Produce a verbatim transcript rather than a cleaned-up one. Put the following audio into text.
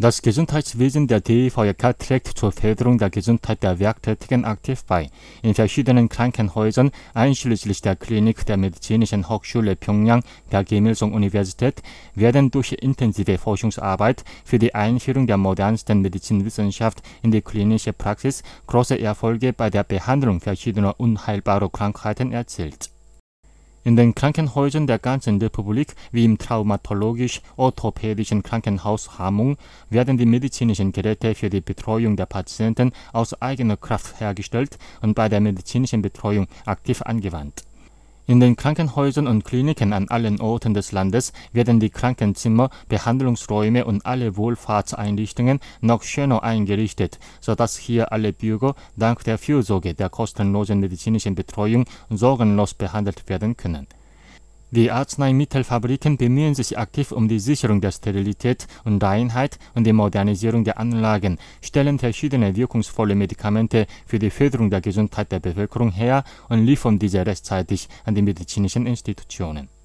Das Gesundheitswesen der D V J K trägt zur Förderung der Gesundheit der Werktätigen aktiv bei. In verschiedenen Krankenhäusern, einschließlich der Klinik der Medizinischen Hochschule Pjöngjang der Kim Il-sung-Universität, werden durch intensive Forschungsarbeit für die Einführung der modernsten Medizinwissenschaft in die klinische Praxis große Erfolge bei der Behandlung verschiedener unheilbarer Krankheiten erzielt. In den Krankenhäusern der ganzen Republik wie im traumatologisch-orthopädischen Krankenhaus Hamhung werden die medizinischen Geräte für die Betreuung der Patienten aus eigener Kraft hergestellt und bei der medizinischen Betreuung aktiv angewandt. In den Krankenhäusern und Kliniken an allen Orten des Landes werden die Krankenzimmer, Behandlungsräume und alle Wohlfahrtseinrichtungen noch schöner eingerichtet, sodass hier alle Bürger dank der Fürsorge der kostenlosen medizinischen Betreuung sorgenlos behandelt werden können. Die Arzneimittelfabriken bemühen sich aktiv um die Sicherung der Sterilität und Reinheit und die Modernisierung der Anlagen, stellen verschiedene wirkungsvolle Medikamente für die Förderung der Gesundheit der Bevölkerung her und liefern diese rechtzeitig an die medizinischen Institutionen.